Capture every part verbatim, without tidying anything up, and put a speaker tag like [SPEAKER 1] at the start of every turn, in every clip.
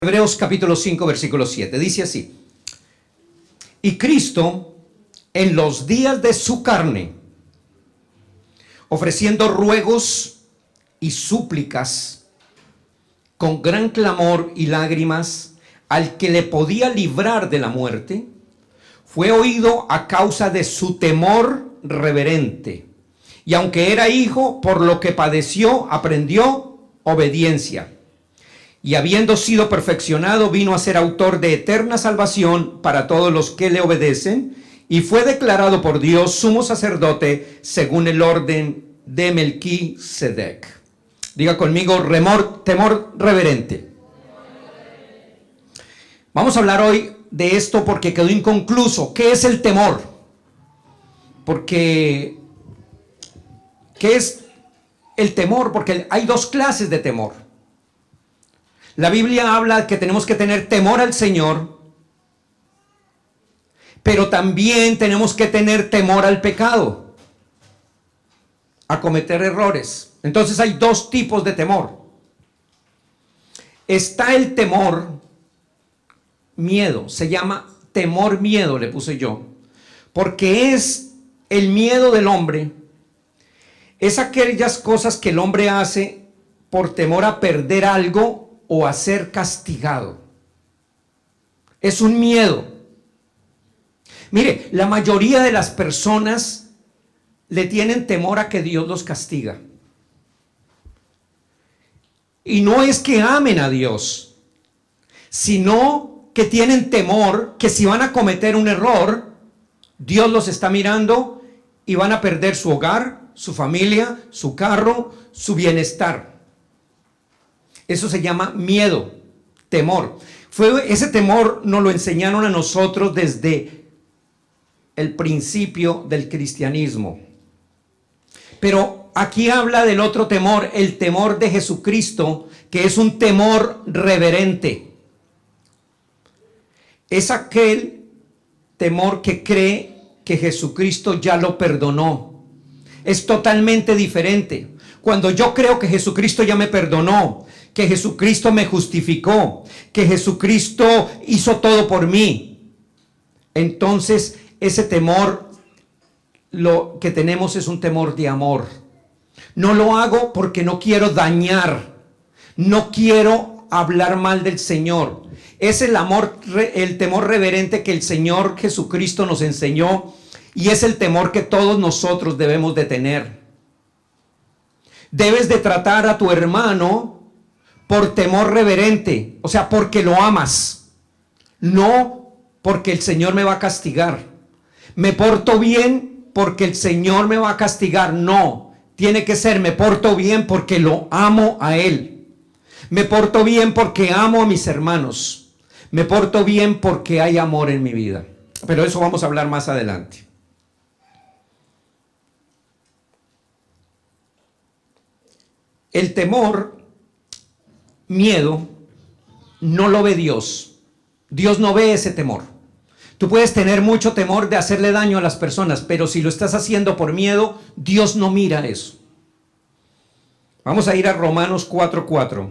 [SPEAKER 1] Hebreos capítulo cinco, versículo siete, dice así: y Cristo, en los días de su carne, ofreciendo ruegos y súplicas con gran clamor y lágrimas al que le podía librar de la muerte, fue oído a causa de su temor reverente. Y aunque era hijo, por lo que padeció, aprendió obediencia. Y habiendo sido perfeccionado, vino a ser autor de eterna salvación para todos los que le obedecen, y fue declarado por Dios sumo sacerdote según el orden de Melquisedec. Diga conmigo, remor, temor reverente. Vamos a hablar hoy de esto porque quedó inconcluso. ¿Qué es el temor? Porque, ¿qué es el temor? Porque hay dos clases de temor. La Biblia habla que tenemos que tener temor al Señor, pero también tenemos que tener temor al pecado, a cometer errores. Entonces hay dos tipos de temor. Está el temor miedo, se llama temor miedo, le puse yo, porque es el miedo del hombre, es aquellas cosas que el hombre hace por temor a perder algo o a ser castigado. Es un miedo. Mire, la mayoría de las personas le tienen temor a que Dios los castiga. Y no es que amen a Dios, sino que tienen temor que si van a cometer un error, Dios los está mirando y van a perder su hogar, su familia, su carro, su bienestar. Eso se llama miedo, temor. Fue, ese temor nos lo enseñaron a nosotros desde el principio del cristianismo. Pero aquí habla del otro temor, el temor de Jesucristo, que es un temor reverente. Es aquel temor que cree que Jesucristo ya lo perdonó. Es totalmente diferente. Cuando yo creo que Jesucristo ya me perdonó, que Jesucristo me justificó, que Jesucristo hizo todo por mí, entonces ese temor lo que tenemos es un temor de amor. No lo hago porque no quiero dañar, no quiero hablar mal del Señor. Es el amor, el temor reverente que el Señor Jesucristo nos enseñó, y es el temor que todos nosotros debemos de tener. Debes de tratar a tu hermano por temor reverente, o sea, porque lo amas, no porque el Señor me va a castigar. Me porto bien porque el Señor me va a castigar, no. Tiene que ser, me porto bien porque lo amo a Él. Me porto bien porque amo a mis hermanos. Me porto bien porque hay amor en mi vida. Pero eso vamos a hablar más adelante. El temor, miedo, no lo ve Dios. Dios no ve ese temor. Tú puedes tener mucho temor de hacerle daño a las personas, pero si lo estás haciendo por miedo, Dios no mira eso. Vamos a ir a Romanos cuatro cuatro.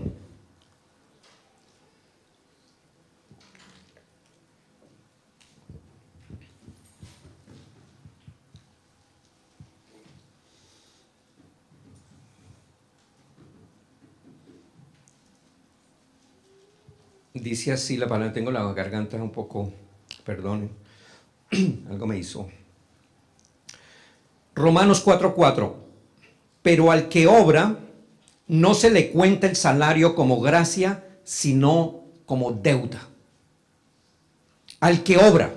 [SPEAKER 1] Dice así la palabra, tengo la garganta un poco, perdón, algo me hizo. Romanos cuatro cuatro. Pero al que obra, no se le cuenta el salario como gracia, sino como deuda. Al que obra.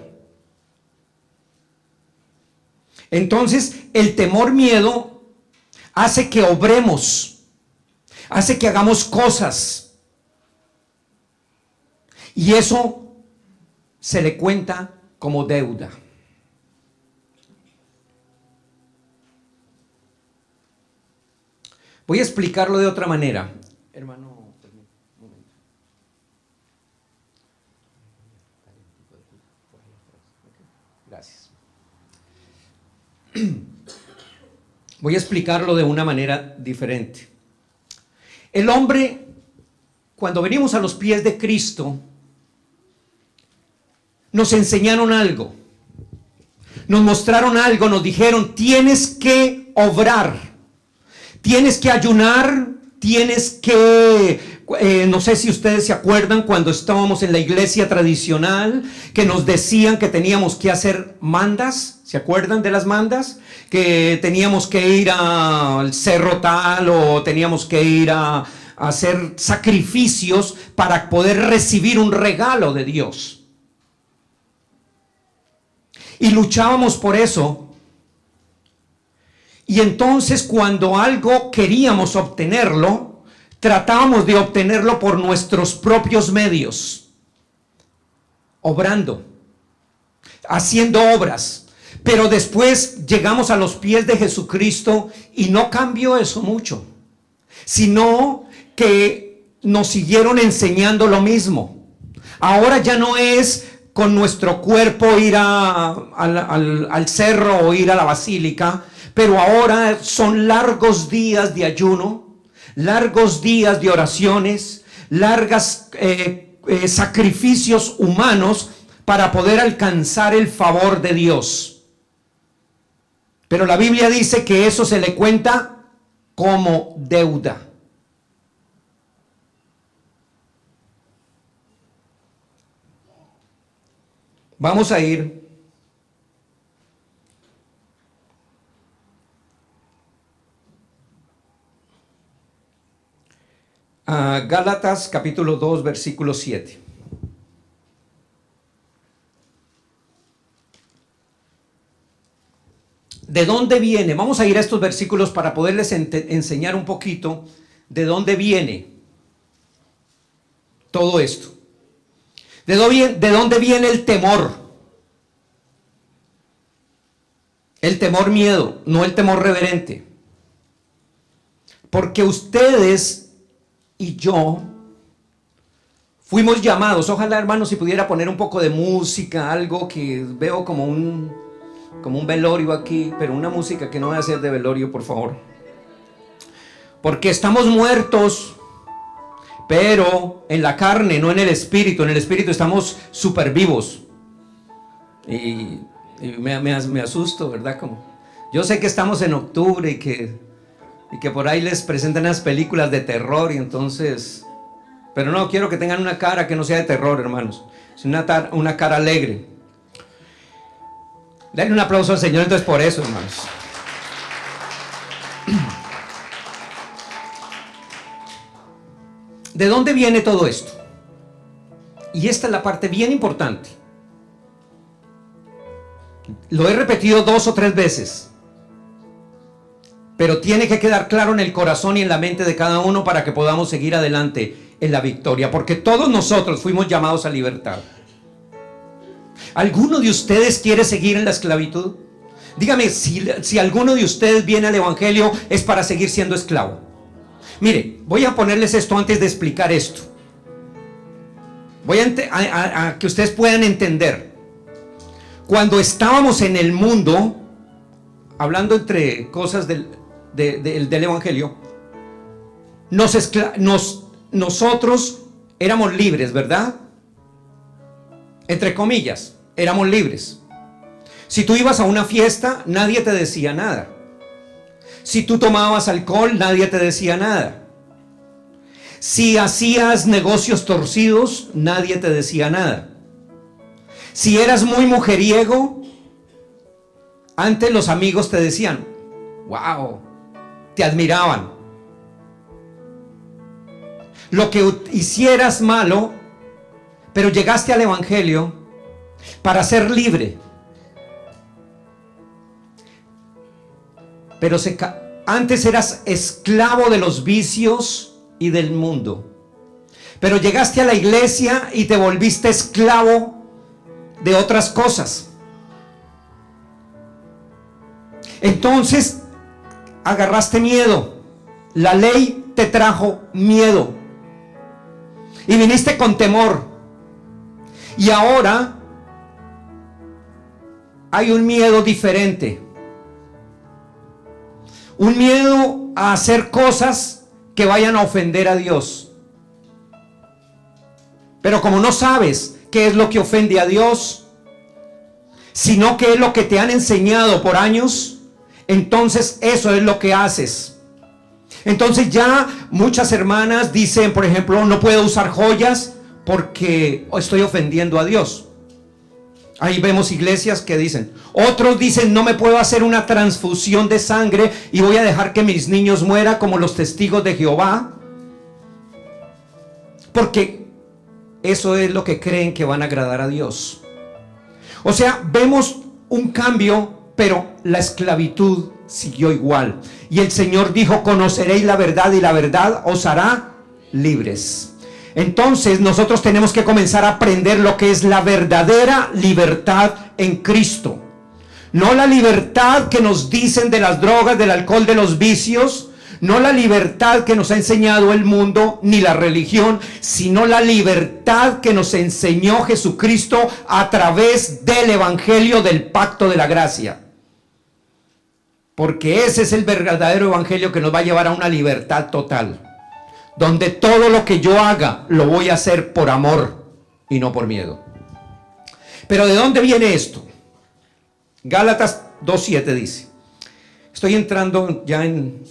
[SPEAKER 1] Entonces, el temor miedo hace que obremos, hace que hagamos cosas. Y eso se le cuenta como deuda. Voy a explicarlo de otra manera. Hermano, un momento. Gracias. Voy a explicarlo de una manera diferente. El hombre cuando venimos a los pies de Cristo, nos enseñaron algo, nos mostraron algo, nos dijeron: tienes que obrar, tienes que ayunar, tienes que, eh, no sé si ustedes se acuerdan cuando estábamos en la iglesia tradicional, que nos decían que teníamos que hacer mandas. ¿Se acuerdan de las mandas? Que teníamos que ir al cerro tal, o teníamos que ir a, a hacer sacrificios para poder recibir un regalo de Dios. Y luchábamos por eso. Y entonces, cuando algo queríamos obtenerlo, tratábamos de obtenerlo por nuestros propios medios, obrando, haciendo obras. Pero después llegamos a los pies de Jesucristo y no cambió eso mucho, sino que nos siguieron enseñando lo mismo. Ahora ya no es con nuestro cuerpo ir a, al, al, al cerro o ir a la basílica, pero ahora son largos días de ayuno, largos días de oraciones, largas eh, eh, sacrificios humanos para poder alcanzar el favor de Dios. Pero la Biblia dice que eso se le cuenta como deuda. Vamos a ir a Gálatas capítulo dos, versículo siete. ¿De dónde viene? Vamos a ir a estos versículos para poderles enseñar un poquito de dónde viene todo esto. ¿De dónde, ¿De dónde viene el temor? El temor miedo, no el temor reverente. Porque ustedes y yo fuimos llamados. Ojalá, hermanos, si pudiera poner un poco de música, algo que veo como un, como un velorio aquí, pero una música que no vaya a ser de velorio, por favor. Porque estamos muertos, pero en la carne, no en el espíritu. En el espíritu estamos súper vivos. Y, y me, me, me asusto, ¿verdad? Como, yo sé que estamos en octubre y que, y que por ahí les presentan unas películas de terror y entonces... Pero no, quiero que tengan una cara que no sea de terror, hermanos. Es una, tar, una cara alegre. Denle un aplauso al Señor entonces por eso, hermanos. ¿De dónde viene todo esto? Y esta es la parte bien importante. Lo he repetido dos o tres veces, pero tiene que quedar claro en el corazón y en la mente de cada uno para que podamos seguir adelante en la victoria, porque todos nosotros fuimos llamados a libertad. ¿Alguno de ustedes quiere seguir en la esclavitud? Dígame, si, si alguno de ustedes viene al evangelio es para seguir siendo esclavo. Mire, voy a ponerles esto antes de explicar esto. Voy a, a, a, a que ustedes puedan entender. Cuando estábamos en el mundo, hablando entre cosas del, de, de, del evangelio, nos, escla, nos nosotros éramos libres, ¿verdad? Entre comillas, éramos libres. Si tú ibas a una fiesta, nadie te decía nada. Si tú tomabas alcohol, nadie te decía nada. Si hacías negocios torcidos, nadie te decía nada. Si eras muy mujeriego, antes los amigos te decían, wow, te admiraban. Lo que hicieras malo, pero llegaste al evangelio para ser libre. Pero se, antes eras esclavo de los vicios y del mundo. Pero llegaste a la iglesia y te volviste esclavo de otras cosas. Entonces agarraste miedo. La ley te trajo miedo. Y viniste con temor. Y ahora hay un miedo diferente. Un miedo a hacer cosas que vayan a ofender a Dios. Pero como no sabes qué es lo que ofende a Dios, sino qué es lo que te han enseñado por años, entonces eso es lo que haces. Entonces ya muchas hermanas dicen, por ejemplo, no puedo usar joyas porque estoy ofendiendo a Dios. Ahí vemos iglesias que dicen. Otros dicen, no me puedo hacer una transfusión de sangre y voy a dejar que mis niños mueran como los testigos de Jehová, porque eso es lo que creen que van a agradar a Dios. O sea, vemos un cambio, pero la esclavitud siguió igual. Y el Señor dijo, conoceréis la verdad y la verdad os hará libres. Entonces nosotros tenemos que comenzar a aprender lo que es la verdadera libertad en Cristo. No la libertad que nos dicen de las drogas, del alcohol, de los vicios. No la libertad que nos ha enseñado el mundo ni la religión, sino la libertad que nos enseñó Jesucristo a través del evangelio del pacto de la gracia. Porque ese es el verdadero evangelio que nos va a llevar a una libertad total, donde todo lo que yo haga lo voy a hacer por amor y no por miedo. Pero ¿de dónde viene esto? Gálatas dos siete dice, estoy entrando ya en...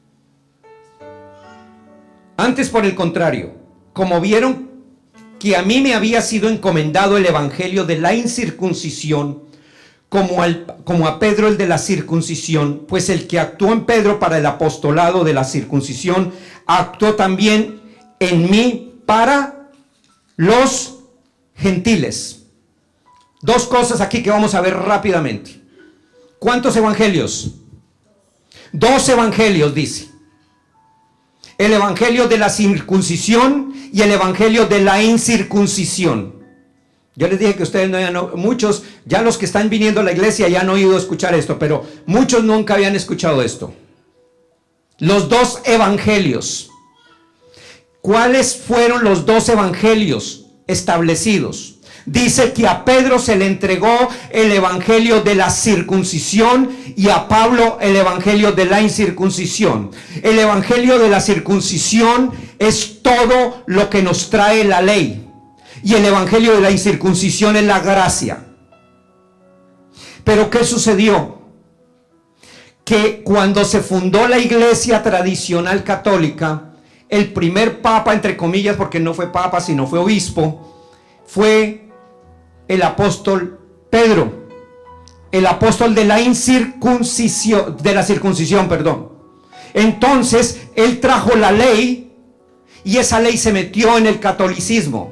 [SPEAKER 1] Antes, por el contrario, como vieron que a mí me había sido encomendado el evangelio de la incircuncisión, como, al, como a Pedro el de la circuncisión, pues el que actuó en Pedro para el apostolado de la circuncisión, actuó también en mí para los gentiles. Dos cosas aquí que vamos a ver rápidamente. ¿Cuántos evangelios? Dos evangelios, dice. El evangelio de la circuncisión y el evangelio de la incircuncisión. Yo les dije que ustedes no, no, muchos, ya los que están viniendo a la iglesia ya han oído escuchar esto, pero muchos nunca habían escuchado esto. Los dos evangelios. ¿Cuáles fueron los dos evangelios establecidos? Dice que a Pedro se le entregó el evangelio de la circuncisión y a Pablo el evangelio de la incircuncisión. El evangelio de la circuncisión es todo lo que nos trae la ley. Y el evangelio de la incircuncisión es la gracia. Pero ¿qué sucedió? Que cuando se fundó la iglesia tradicional católica, el primer papa, entre comillas, porque no fue papa sino fue obispo, fue el apóstol Pedro, el apóstol de la incircuncisión, de la circuncisión, perdón. Entonces él trajo la ley y esa ley se metió en el catolicismo.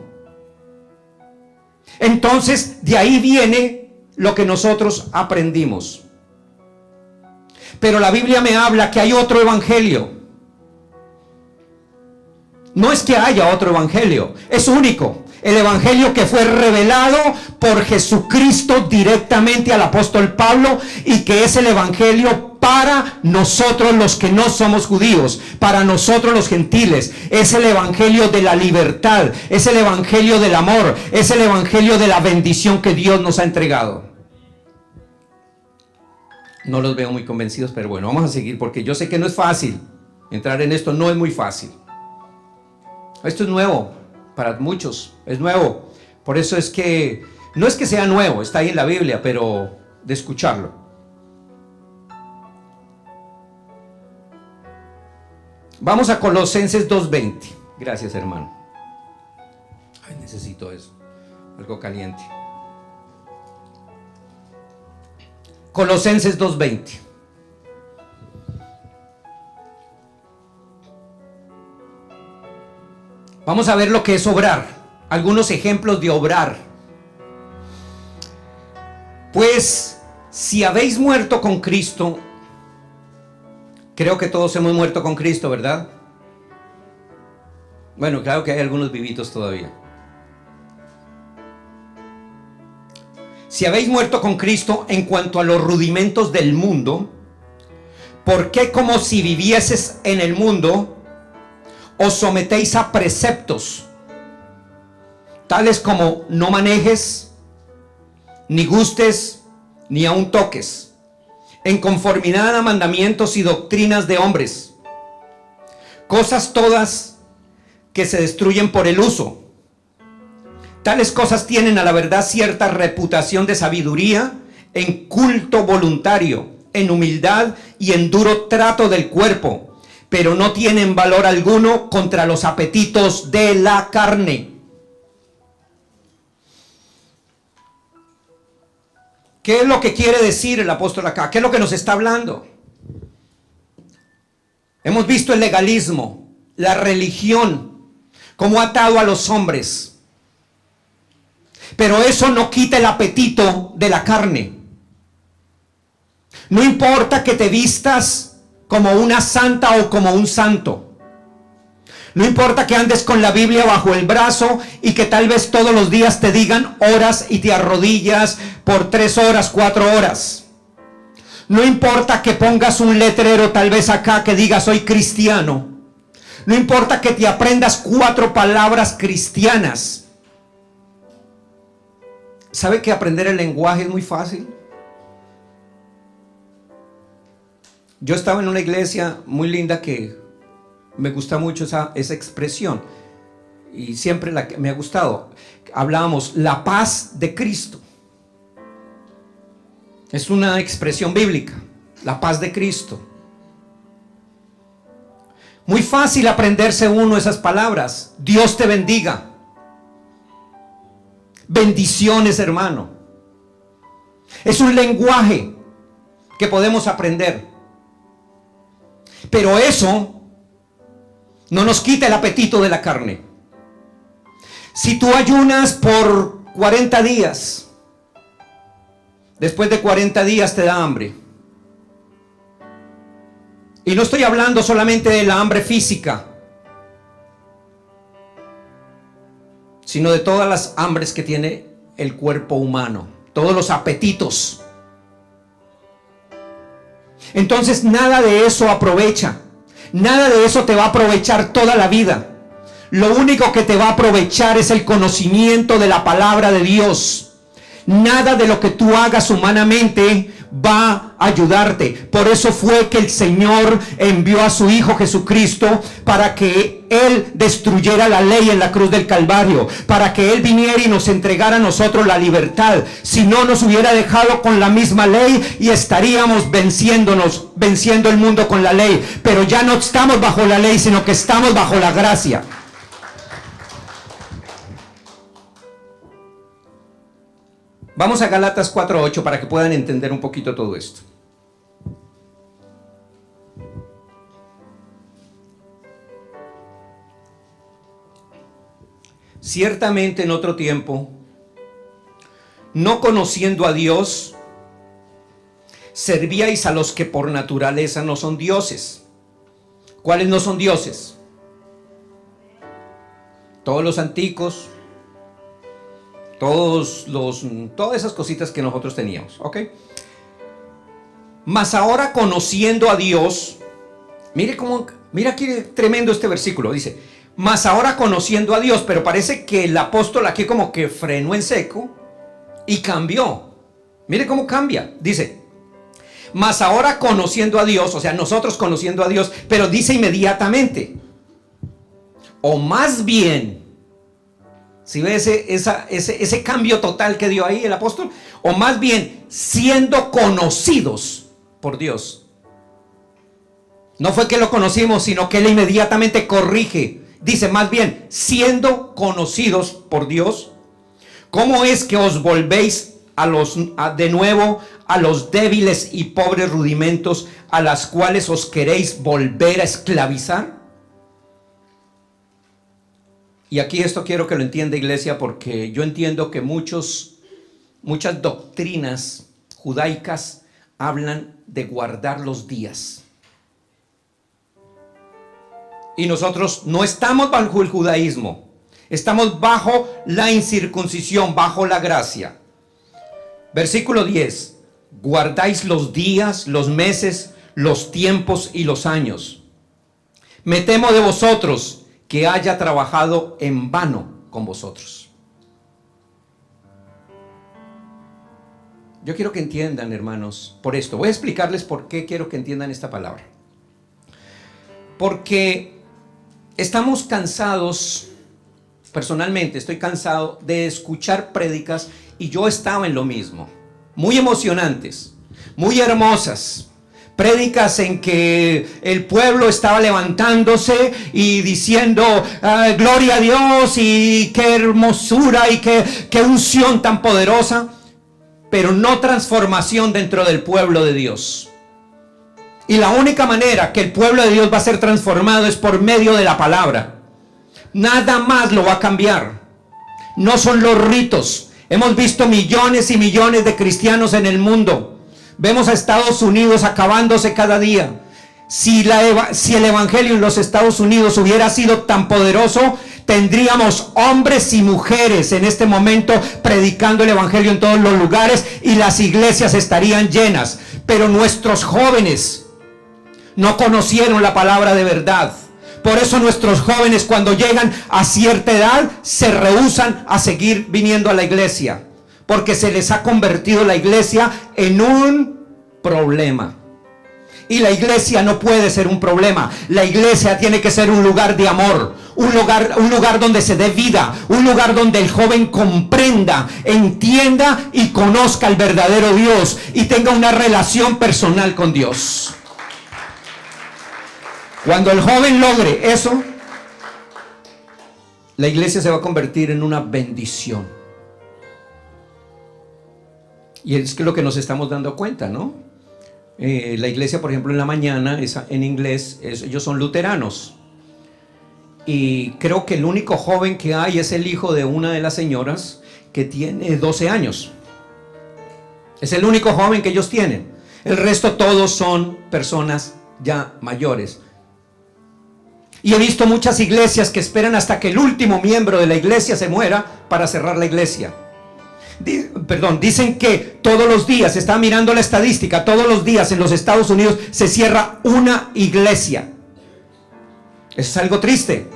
[SPEAKER 1] Entonces de ahí viene lo que nosotros aprendimos. Pero la Biblia me habla que hay otro evangelio. No es que haya otro evangelio, es único. El evangelio que fue revelado por Jesucristo directamente al apóstol Pablo, y que es el evangelio para nosotros los que no somos judíos, para nosotros los gentiles. Es el evangelio de la libertad, es el evangelio del amor, es el evangelio de la bendición que Dios nos ha entregado. No los veo muy convencidos, pero bueno, vamos a seguir porque yo sé que no es fácil. Entrar en esto no es muy fácil. Esto es nuevo para muchos, es nuevo. Por eso es que, no es que sea nuevo, está ahí en la Biblia, pero de escucharlo. Vamos a Colosenses dos veinte. Gracias, hermano. Ay, necesito eso, algo caliente. Colosenses dos veinte. Vamos a ver lo que es obrar, algunos ejemplos de obrar. Pues si habéis muerto con Cristo, creo que todos hemos muerto con Cristo, ¿verdad? Bueno, claro que hay algunos vivitos todavía. Si habéis muerto con Cristo en cuanto a los rudimentos del mundo, ¿por qué como si vivieses en el mundo os sometéis a preceptos tales como no manejes, ni gustes, ni aun toques, en conformidad a mandamientos y doctrinas de hombres, cosas todas que se destruyen por el uso, Tales cosas tienen a la verdad cierta reputación de sabiduría, en culto voluntario, en humildad y en duro trato del cuerpo, pero no tienen valor alguno contra los apetitos de la carne. ¿Qué es lo que quiere decir el apóstol acá? ¿Qué es lo que nos está hablando? Hemos visto el legalismo, la religión, cómo ha atado a los hombres. Pero eso no quita el apetito de la carne. No importa que te vistas como una santa o como un santo. No importa que andes con la Biblia bajo el brazo y que tal vez todos los días te digan horas y te arrodillas por tres horas, cuatro horas. No importa que pongas un letrero tal vez acá que diga soy cristiano. No importa que te aprendas cuatro palabras cristianas. ¿Sabe que aprender el lenguaje es muy fácil? Yo estaba en una iglesia muy linda que me gusta mucho esa, esa expresión y siempre la, me ha gustado. Hablábamos la paz de Cristo. Es una expresión bíblica, la paz de Cristo. Muy fácil aprenderse uno esas palabras. Dios te bendiga. Bendiciones, hermano. Es un lenguaje que podemos aprender. Pero eso no nos quita el apetito de la carne. Si tú ayunas por cuarenta días, después de cuarenta días te da hambre. Y no estoy hablando solamente de la hambre física, sino de todas las hambres que tiene el cuerpo humano, todos los apetitos. Entonces nada de eso aprovecha. Nada de eso te va a aprovechar toda la vida. Lo único que te va a aprovechar es el conocimiento de la palabra de Dios. Nada de lo que tú hagas humanamente va a ayudarte. Por eso fue que el Señor envió a su Hijo Jesucristo para que Él destruyera la ley en la cruz del Calvario, para que Él viniera y nos entregara a nosotros la libertad. Si no, nos hubiera dejado con la misma ley y estaríamos venciéndonos, venciendo el mundo con la ley. Pero ya no estamos bajo la ley, sino que estamos bajo la gracia. Vamos a Gálatas cuatro ocho para que puedan entender un poquito todo esto. Ciertamente en otro tiempo, no conociendo a Dios, servíais a los que por naturaleza no son dioses. ¿Cuáles no son dioses? Todos los anticos, todos los, todas esas cositas que nosotros teníamos, ¿ok? Mas ahora conociendo a Dios, mire cómo, mira aquí tremendo este versículo, dice, mas ahora conociendo a Dios, pero parece que el apóstol aquí como que frenó en seco y cambió. Mire cómo cambia, dice, mas ahora conociendo a Dios, o sea, nosotros conociendo a Dios, pero dice inmediatamente, o más bien, si ve ese, esa, ese, ese cambio total que dio ahí el apóstol, o más bien siendo conocidos por Dios. No fue que lo conocimos, sino que Él inmediatamente corrige. Dice más bien, siendo conocidos por Dios, ¿cómo es que os volvéis a los, a, de nuevo a los débiles y pobres rudimentos a las cuales os queréis volver a esclavizar? Y aquí esto quiero que lo entienda, iglesia, porque yo entiendo que muchos, muchas doctrinas judaicas hablan de guardar los días. Y nosotros no estamos bajo el judaísmo, estamos bajo la incircuncisión, bajo la gracia. Versículo diez, guardáis los días, los meses, los tiempos y los años. Me temo de vosotros que haya trabajado en vano con vosotros. Yo quiero que entiendan, hermanos, por esto. Voy a explicarles por qué quiero que entiendan esta palabra. Porque estamos cansados personalmente estoy cansado de escuchar prédicas, y yo estaba en lo mismo, muy emocionantes, muy hermosas, prédicas en que el pueblo estaba levantándose y diciendo ah, gloria a Dios, y qué hermosura y qué, qué unción tan poderosa, pero no transformación dentro del pueblo de Dios. Y la única manera que el pueblo de Dios va a ser transformado es por medio de la palabra. Nada más lo va a cambiar. No son los ritos. Hemos visto millones y millones de cristianos en el mundo. Vemos a Estados Unidos acabándose cada día. Si, la, si el evangelio en los Estados Unidos hubiera sido tan poderoso, tendríamos hombres y mujeres en este momento predicando el evangelio en todos los lugares, y las iglesias estarían llenas. Pero nuestros jóvenes no conocieron la palabra de verdad. Por eso nuestros jóvenes, cuando llegan a cierta edad, se rehúsan a seguir viniendo a la iglesia, porque se les ha convertido la iglesia en un problema. Y la iglesia no puede ser un problema. La iglesia tiene que ser un lugar de amor, un lugar, un lugar donde se dé vida, un lugar donde el joven comprenda, entienda y conozca al verdadero Dios y tenga una relación personal con Dios. Cuando el joven logre eso, la iglesia se va a convertir en una bendición. Y es que lo que nos estamos dando cuenta, ¿no? Eh, la iglesia, por ejemplo, en la mañana, es, en inglés, es, ellos son luteranos. Y creo que el único joven que hay es el hijo de una de las señoras, que tiene doce años. Es el único joven que ellos tienen. El resto todos son personas ya mayores. Y he visto muchas iglesias que esperan hasta que el último miembro de la iglesia se muera para cerrar la iglesia. Di, perdón, dicen que todos los días, se está mirando la estadística, todos los días en los Estados Unidos se cierra una iglesia. Eso es algo triste.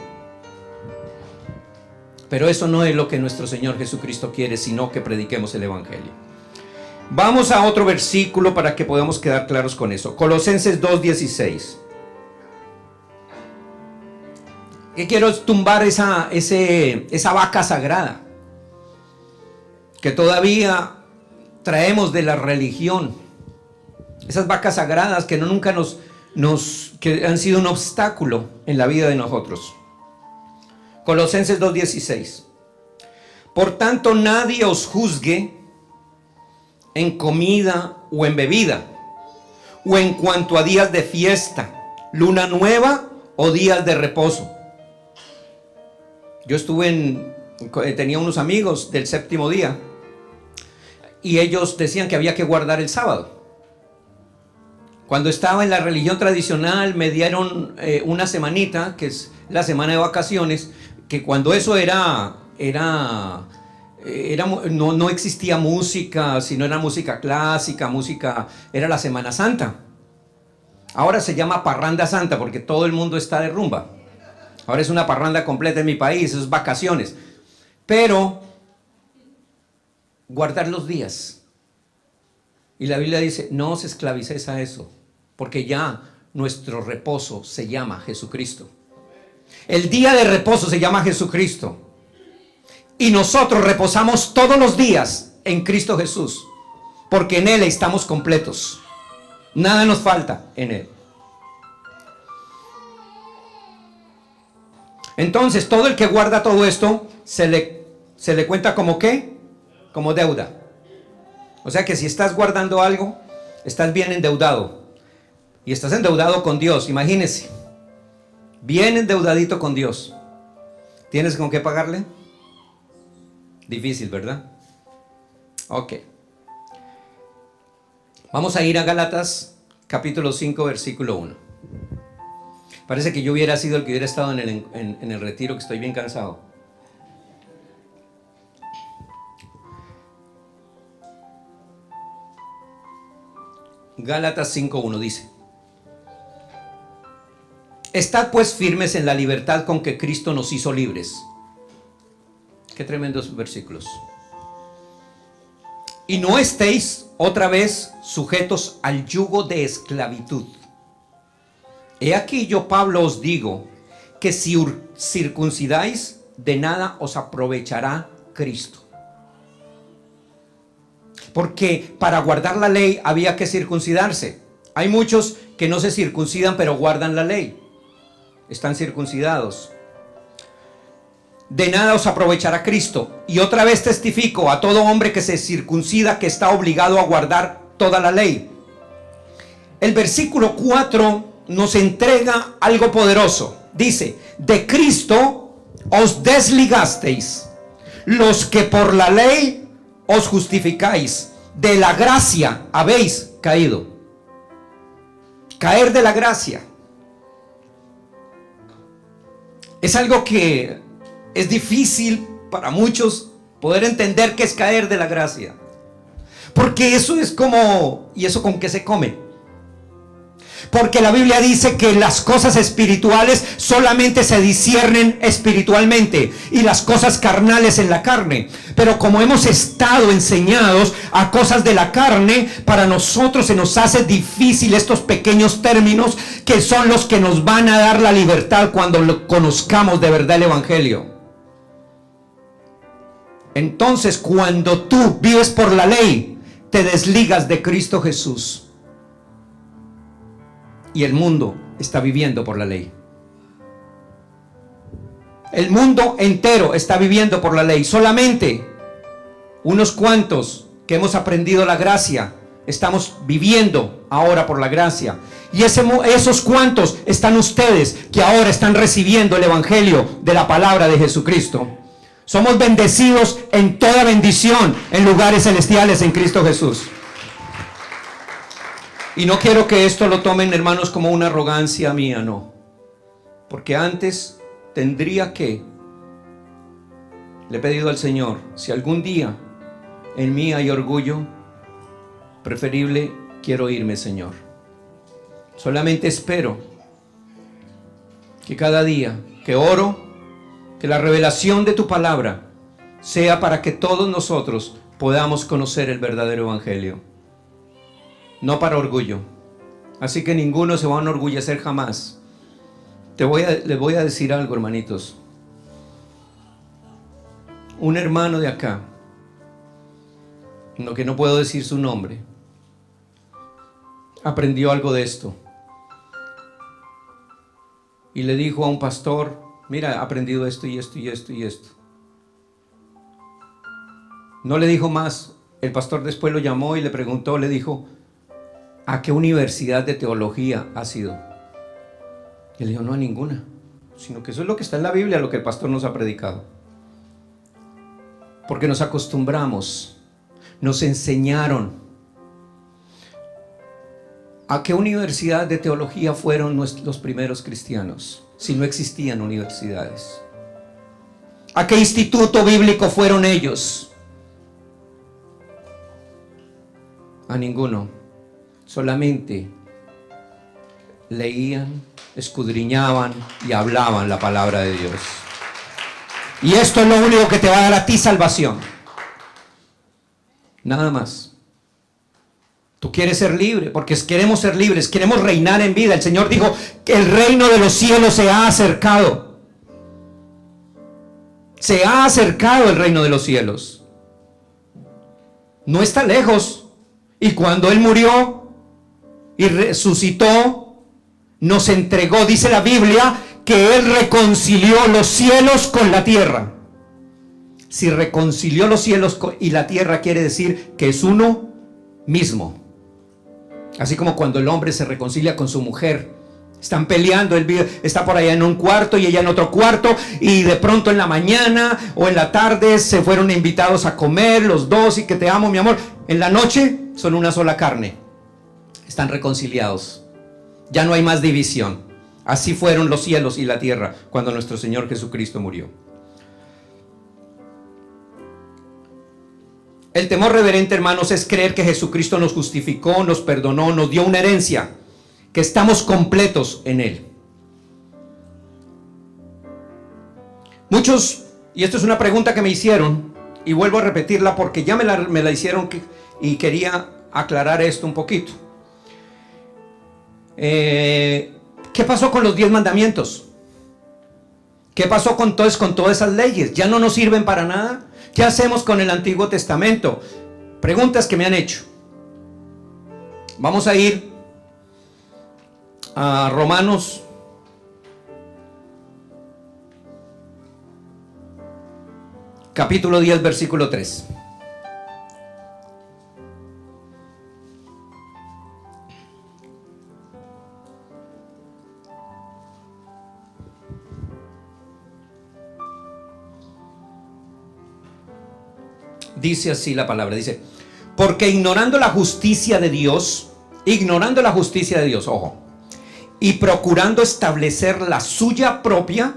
[SPEAKER 1] Pero eso no es lo que nuestro Señor Jesucristo quiere, sino que prediquemos el evangelio. Vamos a otro versículo para que podamos quedar claros con eso. Colosenses dos dieciséis. Que quiero tumbar esa, ese, esa vaca sagrada que todavía traemos de la religión. Esas vacas sagradas que no, nunca nos, nos que han sido un obstáculo en la vida de nosotros. Colosenses dos dieciséis. Por tanto, nadie os juzgue en comida o en bebida, o en cuanto a días de fiesta, luna nueva o días de reposo. Yo estuve en, tenía unos amigos del séptimo día, y ellos decían que había que guardar el sábado. Cuando estaba en la religión tradicional me dieron eh, una semanita, que es la semana de vacaciones, que cuando eso era, era, era no, no existía música, sino era música clásica, música, era la Semana Santa. Ahora se llama Parranda Santa porque todo el mundo está de rumba. Ahora es una parranda completa en mi país, es vacaciones. Pero guardar los días. Y la Biblia dice, no os esclavicéis a eso, porque ya nuestro reposo se llama Jesucristo. El día de reposo se llama Jesucristo. Y nosotros reposamos todos los días en Cristo Jesús, porque en Él estamos completos. Nada nos falta en Él. Entonces, todo el que guarda todo esto, se le, se le cuenta como ¿qué? Como deuda. O sea que si estás guardando algo, estás bien endeudado. Y estás endeudado con Dios, imagínese. Bien endeudadito con Dios. ¿Tienes con qué pagarle? Difícil, ¿verdad? Ok. Vamos a ir a Gálatas, capítulo cinco, versículo uno. Parece que yo hubiera sido el que hubiera estado en el, en, en el retiro, que estoy bien cansado. Gálatas cinco uno dice: Estad pues firmes en la libertad con que Cristo nos hizo libres. Qué tremendos versículos. Y no estéis otra vez sujetos al yugo de esclavitud. He aquí yo, Pablo, os digo que si circuncidáis de nada os aprovechará Cristo. Porque para guardar la ley había que circuncidarse. Hay muchos que no se circuncidan pero guardan la ley. Están circuncidados. De nada os aprovechará Cristo. Y otra vez testifico a todo hombre que se circuncida que está obligado a guardar toda la ley. El versículo cuatro nos entrega algo poderoso. Dice, de Cristo os desligasteis, los que por la ley os justificáis, de la gracia habéis caído. Caer de la gracia es algo que es difícil para muchos poder entender qué es caer de la gracia, porque eso es como, ¿y eso con qué se come? Porque la Biblia dice que las cosas espirituales solamente se disciernen espiritualmente y las cosas carnales en la carne. Pero como hemos estado enseñados a cosas de la carne, para nosotros se nos hace difícil estos pequeños términos que son los que nos van a dar la libertad cuando lo conozcamos de verdad el Evangelio. Entonces, cuando tú vives por la ley, te desligas de Cristo Jesús. Y el mundo está viviendo por la ley. El mundo entero está viviendo por la ley. Solamente unos cuantos que hemos aprendido la gracia estamos viviendo ahora por la gracia. Y ese, esos cuantos están ustedes que ahora están recibiendo el Evangelio de la palabra de Jesucristo. Somos bendecidos en toda bendición en lugares celestiales en Cristo Jesús. Y no quiero que esto lo tomen, hermanos, como una arrogancia mía, no. Porque antes tendría que, le he pedido al Señor, si algún día en mí hay orgullo, preferible quiero irme, Señor. Solamente espero que cada día que oro, que la revelación de tu palabra sea para que todos nosotros podamos conocer el verdadero Evangelio. No para orgullo. Así que ninguno se va a enorgullecer jamás. Te voy a, les voy a decir algo, hermanitos. Un hermano de acá, lo que no puedo decir su nombre, aprendió algo de esto. Y le dijo a un pastor, mira, he aprendido esto y esto y esto y esto. No le dijo más. El pastor después lo llamó y le preguntó, le dijo, ¿a qué universidad de teología ha sido? Y le dijo, no a ninguna, sino que eso es lo que está en la Biblia, lo que el pastor nos ha predicado. Porque nos acostumbramos, nos enseñaron. ¿A qué universidad de teología fueron los primeros cristianos? Si no existían universidades. ¿A qué instituto bíblico fueron ellos? A ninguno. Solamente leían, escudriñaban y hablaban la palabra de Dios. Y esto es lo único que te va a dar a ti salvación. Nada más. Tú quieres ser libre, porque queremos ser libres, queremos reinar en vida. El Señor dijo que el reino de los cielos se ha acercado. Se ha acercado el reino de los cielos. No está lejos. Y cuando Él murió y resucitó, nos entregó, dice la Biblia, que Él reconcilió los cielos con la tierra. Si reconcilió los cielos y la tierra, quiere decir que es uno mismo. Así como cuando el hombre se reconcilia con su mujer, están peleando, él está por allá en un cuarto y ella en otro cuarto, y de pronto en la mañana o en la tarde se fueron invitados a comer los dos, y que te amo, mi amor. En la noche son una sola carne. Están reconciliados. Ya no hay más división. Así fueron los cielos y la tierra cuando nuestro Señor Jesucristo murió. El temor reverente, hermanos, es creer que Jesucristo nos justificó, nos perdonó, nos dio una herencia, que estamos completos en Él. Muchos, y esto es una pregunta que me hicieron, y vuelvo a repetirla porque ya me la, me la hicieron que, y quería aclarar esto un poquito. Eh, ¿Qué pasó con los diez mandamientos? ¿Qué pasó con, todos, con todas esas leyes? ¿Ya no nos sirven para nada? ¿Qué hacemos con el Antiguo Testamento? Preguntas que me han hecho. Vamos a ir a Romanos capítulo diez, versículo tres. Dice así la palabra, dice, porque ignorando la justicia de Dios, ignorando la justicia de Dios, ojo, y procurando establecer la suya propia,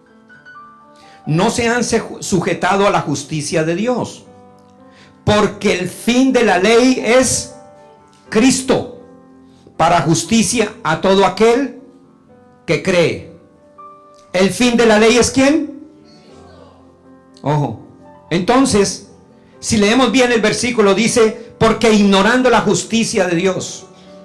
[SPEAKER 1] no se han sujetado a la justicia de Dios, porque el fin de la ley es Cristo, para justicia a todo aquel que cree. ¿El fin de la ley es quién? Ojo, entonces, si leemos bien el versículo, dice, porque ignorando la justicia de Dios.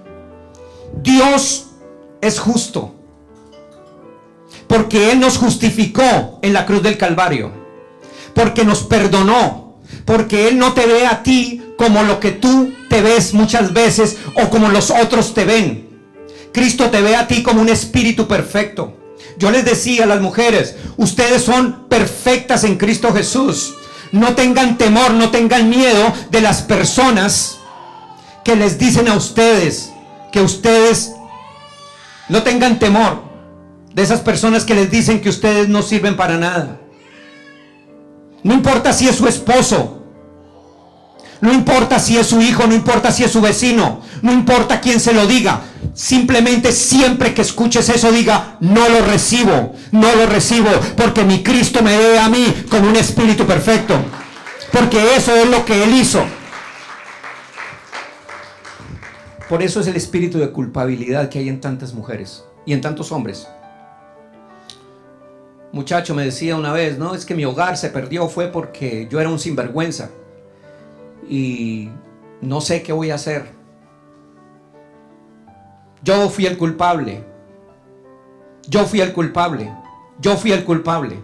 [SPEAKER 1] Dios es justo, porque Él nos justificó en la cruz del Calvario, porque nos perdonó, porque Él no te ve a ti como lo que tú te ves muchas veces o como los otros te ven. Cristo te ve a ti como un espíritu perfecto. Yo les decía a las mujeres, ustedes son perfectas en Cristo Jesús. No tengan temor, no tengan miedo de las personas que les dicen a ustedes que ustedes, no tengan temor de esas personas que les dicen que ustedes no sirven para nada. No importa si es su esposo, no importa si es su hijo, no importa si es su vecino, no importa quién se lo diga. Simplemente siempre que escuches eso diga, no lo recibo, no lo recibo, porque mi Cristo me ve a mí como un espíritu perfecto, porque eso es lo que Él hizo. Por eso es el espíritu de culpabilidad que hay en tantas mujeres y en tantos hombres. Muchacho me decía una vez, no, es que mi hogar se perdió, fue porque yo era un sinvergüenza y no sé qué voy a hacer. Yo fui el culpable. Yo fui el culpable. Yo fui el culpable.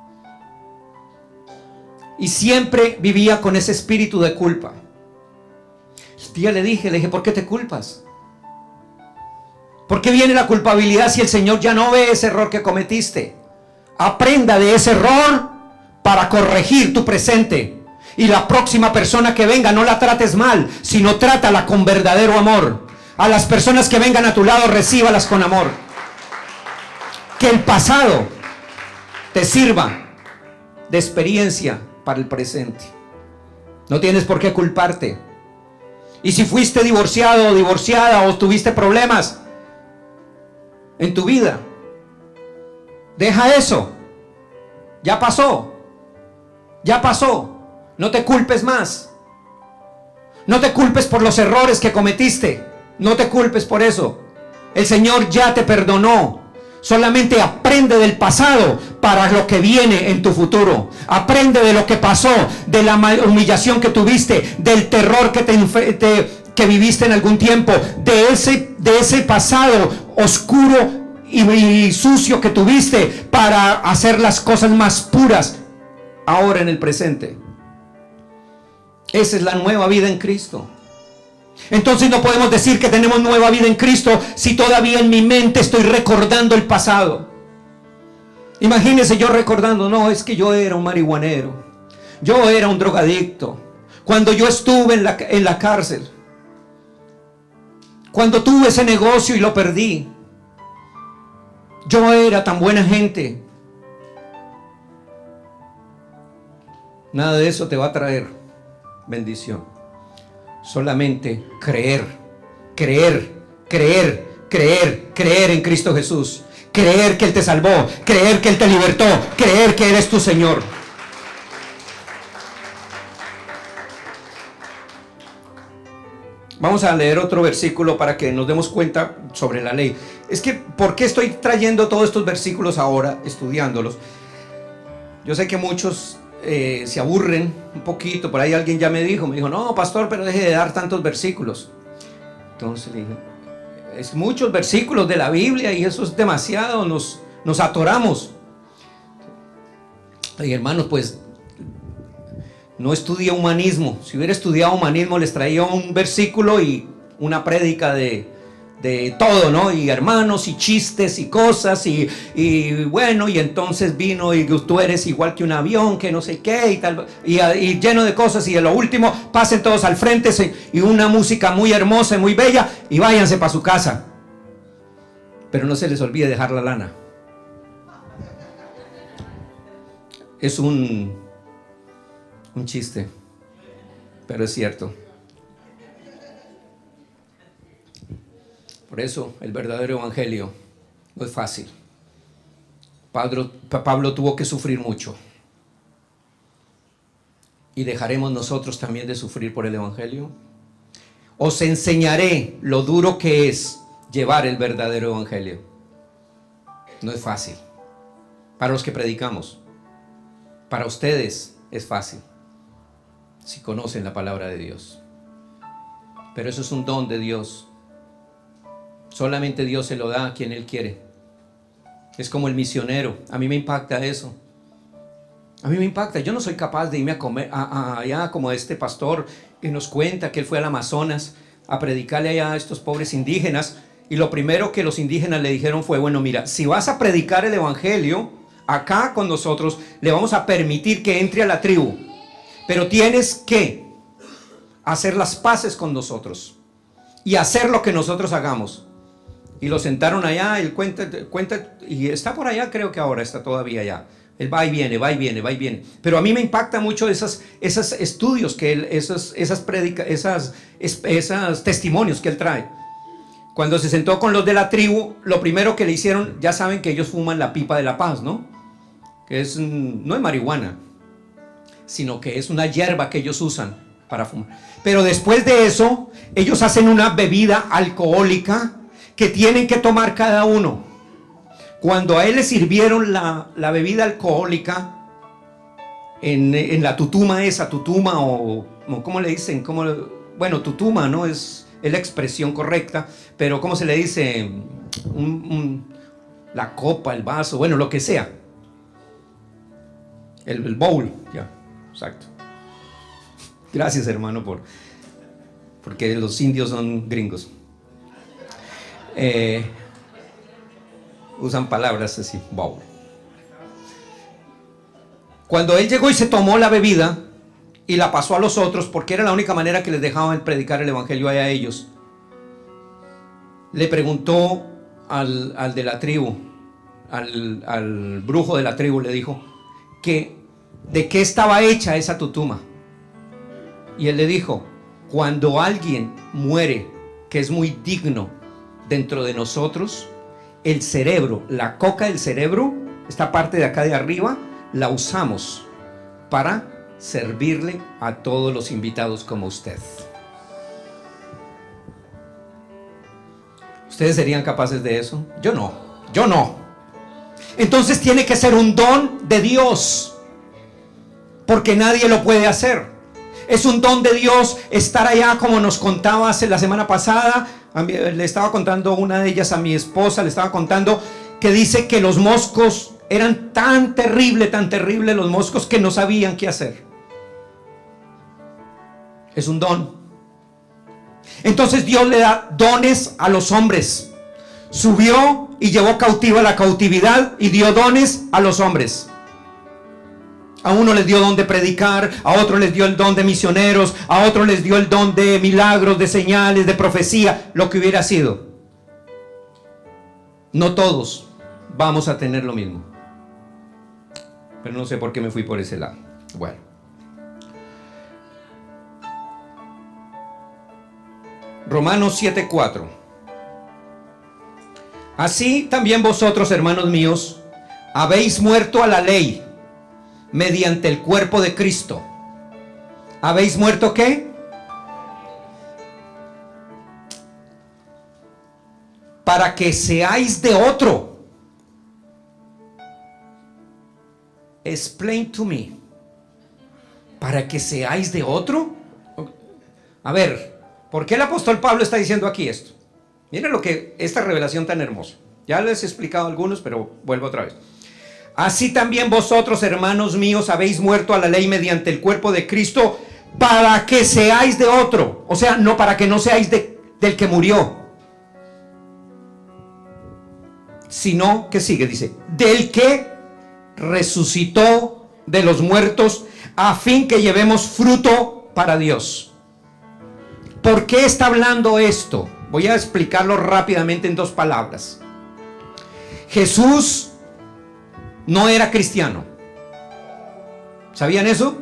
[SPEAKER 1] Y siempre vivía con ese espíritu de culpa. Un día le dije, le dije, ¿por qué te culpas? ¿Por qué viene la culpabilidad si el Señor ya no ve ese error que cometiste? Aprenda de ese error para corregir tu presente. Y la próxima persona que venga no la trates mal, sino trátala con verdadero amor. A las personas que vengan a tu lado, recíbalas con amor. Que el pasado te sirva de experiencia para el presente. No tienes por qué culparte. Y si fuiste divorciado o divorciada o tuviste problemas en tu vida, deja eso. Ya pasó. Ya pasó. No te culpes más. No te culpes por los errores que cometiste. No te culpes por eso. El Señor ya te perdonó. Solamente aprende del pasado para lo que viene en tu futuro. Aprende de lo que pasó, de la humillación que tuviste, del terror que, te, te, que viviste en algún tiempo, de ese, de ese pasado oscuro y, y sucio que tuviste, para hacer las cosas más puras ahora en el presente. Esa es la nueva vida en Cristo. Entonces no podemos decir que tenemos nueva vida en Cristo si todavía en mi mente estoy recordando el pasado. Imagínese yo recordando, no, es que yo era un marihuanero, yo era un drogadicto, cuando yo estuve en la, en la cárcel, cuando tuve ese negocio y lo perdí, yo era tan buena gente. Nada de eso te va a traer bendición. Solamente creer, creer, creer, creer, creer en Cristo Jesús. Creer que Él te salvó, creer que Él te libertó, creer que Él es tu Señor. Vamos a leer otro versículo para que nos demos cuenta sobre la ley. Es que, ¿por qué estoy trayendo todos estos versículos ahora, estudiándolos? Yo sé que muchos Eh, se aburren un poquito. Por ahí alguien ya me dijo, me dijo, no, pastor, pero deje de dar tantos versículos. Entonces le dije, es muchos versículos de la Biblia y eso es demasiado, nos, nos atoramos. Y hermanos, pues no estudié humanismo. Si hubiera estudiado humanismo, les traía un versículo y una prédica de, de todo, ¿no? Y hermanos, y chistes, y cosas, y, y bueno, y entonces vino, y tú eres igual que un avión, que no sé qué, y tal, y, y lleno de cosas, y de lo último, pasen todos al frente, y una música muy hermosa y muy bella, y váyanse para su casa. Pero no se les olvide dejar la lana. Es un, un chiste, pero es cierto. Por eso el verdadero evangelio no es fácil. Pablo, Pablo tuvo que sufrir mucho. ¿Y dejaremos nosotros también de sufrir por el evangelio? Os enseñaré lo duro que es llevar el verdadero evangelio. No es fácil. Para los que predicamos. Para ustedes es fácil, si conocen la palabra de Dios. Pero eso es un don de Dios. Solamente Dios se lo da a quien Él quiere. Es como el misionero. A mí me impacta eso. A mí me impacta. Yo no soy capaz de irme a comer a, a, allá como este pastor que nos cuenta que él fue al Amazonas a predicarle allá a estos pobres indígenas. Y lo primero que los indígenas le dijeron fue: bueno, mira, si vas a predicar el evangelio acá con nosotros, le vamos a permitir que entre a la tribu, pero tienes que hacer las paces con nosotros y hacer lo que nosotros hagamos. Y lo sentaron allá, él cuenta, cuenta, y está por allá, creo que ahora está todavía allá. Él va y viene, va y viene, va y viene. Pero a mí me impacta mucho esas, esos estudios que él, esos, esas predica, esas, esas testimonios que él trae. Cuando se sentó con los de la tribu, lo primero que le hicieron, ya saben que ellos fuman la pipa de la paz, ¿no? Que es, no es marihuana, sino que es una hierba que ellos usan para fumar. Pero después de eso, ellos hacen una bebida alcohólica que tienen que tomar cada uno. Cuando a él le sirvieron la, la bebida alcohólica en, en la tutuma esa, tutuma o, o ¿cómo le dicen? ¿Cómo, bueno, tutuma, ¿no? Es, es la expresión correcta, pero ¿cómo se le dice? Un, un, la copa, el vaso, bueno, lo que sea. El, el bowl, ya, exacto. Gracias, hermano, por porque los indios son gringos. Eh, usan palabras así, bowl. Cuando él llegó y se tomó la bebida y la pasó a los otros, porque era la única manera que les dejaban predicar el evangelio a ellos, le preguntó al, al de la tribu, al, al brujo de la tribu, le dijo que de qué estaba hecha esa tutuma. Y él le dijo: cuando alguien muere que es muy digno dentro de nosotros, el cerebro, la coca del cerebro, esta parte de acá de arriba, la usamos para servirle a todos los invitados como usted. ¿Ustedes serían capaces de eso? Yo no, yo no. Entonces tiene que ser un don de Dios, porque nadie lo puede hacer. Es un don de Dios estar allá, como nos contaba hace la semana pasada. A mí, le estaba contando una de ellas a mi esposa, le estaba contando que dice que los moscos eran tan terribles, tan terribles los moscos, que no sabían qué hacer. Es un don. Entonces Dios le da dones a los hombres. Subió y llevó cautiva la cautividad y dio dones a los hombres. A uno les dio don de predicar, a otro les dio el don de misioneros, a otro les dio el don de milagros, de señales, de profecía, lo que hubiera sido. No todos vamos a tener lo mismo. Pero no sé por qué me fui por ese lado. Bueno. Romanos siete cuatro. Así también vosotros, hermanos míos, habéis muerto a la ley mediante el cuerpo de Cristo. ¿Habéis muerto qué? Para que seáis de otro. Explain to me. ¿Para que seáis de otro? A ver, ¿por qué el apóstol Pablo está diciendo aquí esto? Miren lo que, esta revelación tan hermosa. Ya les he explicado algunos, pero vuelvo otra vez. Así también vosotros, hermanos míos, habéis muerto a la ley mediante el cuerpo de Cristo, para que seáis de otro. O sea, no para que no seáis de, del que murió, sino que sigue, dice, del que resucitó de los muertos, a fin que llevemos fruto para Dios. ¿Por qué está hablando esto? Voy a explicarlo rápidamente en dos palabras. Jesús no era cristiano. ¿Sabían eso?